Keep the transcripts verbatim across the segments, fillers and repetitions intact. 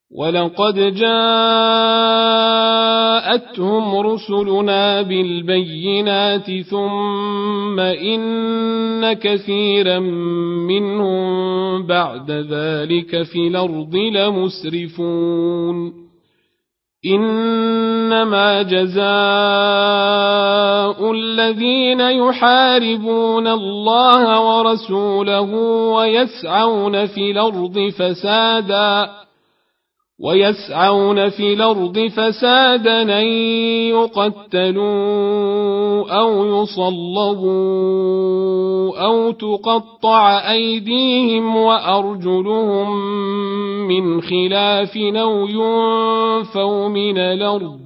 ولقد جاءتهم رسلنا بالبينات ثم إن كثيرا منهم بعد ذلك في الأرض لمسرفون إنما جزاء الذين يحاربون الله ورسوله ويسعون في الأرض فسادا ويسعون في الأرض فسادا أن يقتلوا أو يصلبوا أو تقطع أيديهم وأرجلهم من خلاف أو ينفوا من الأرض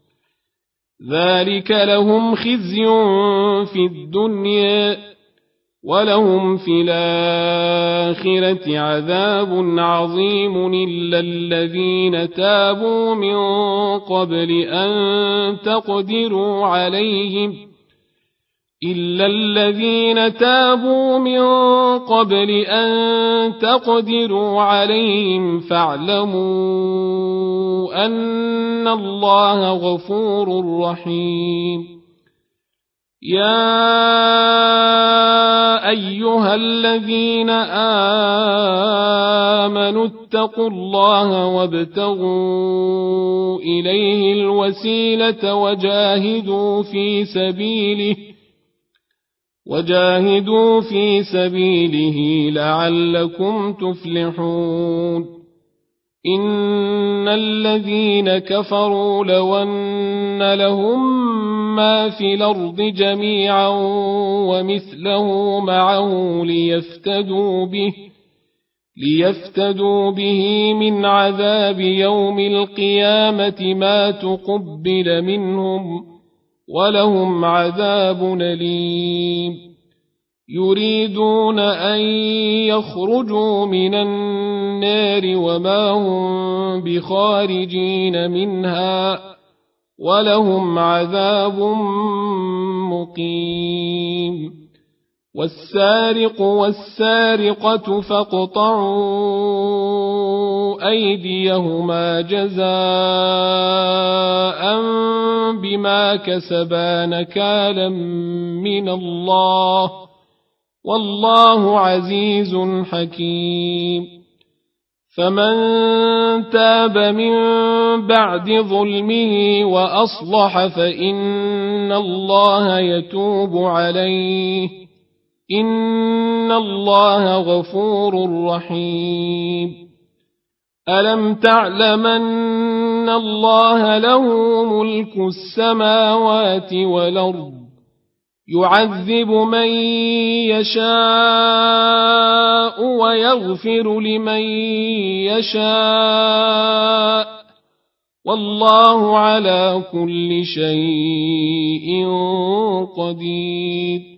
ذلك لهم خزي في الدنيا ولهم في الآخرة عذاب عظيم إلا الذين تابوا من قبل أن تقدروا عليهم إلا الذين تابوا من قبل أن تقدروا عليهم فاعلموا أن الله غفور رحيم يا أيها الذين آمنوا اتقوا الله وابتغوا إليه الوسيلة وجاهدوا في سبيله وجاهدوا في سبيله لعلكم تفلحون إن الذين كفروا لو أن لهم ما في الأرض جميعا ومثله معه ليفتدوا به ليفتدوا به من عذاب يوم القيامة ما تقبل منهم ولهم عذاب أليم يريدون أن يخرجوا من النار وما هم بخارجين منها ولهم عذاب مقيم والسارق والسارقة فاقطعوا أيديهما جزاء بما كسبا نكالا من الله والله عزيز حكيم فمن تاب من بعد ظلمه وأصلح فإن الله يتوب عليه إن الله غفور رحيم ألم تعلم أن الله له ملك السماوات والأرض يعذب من يشاء ويغفر لمن يشاء والله على كل شيء قدير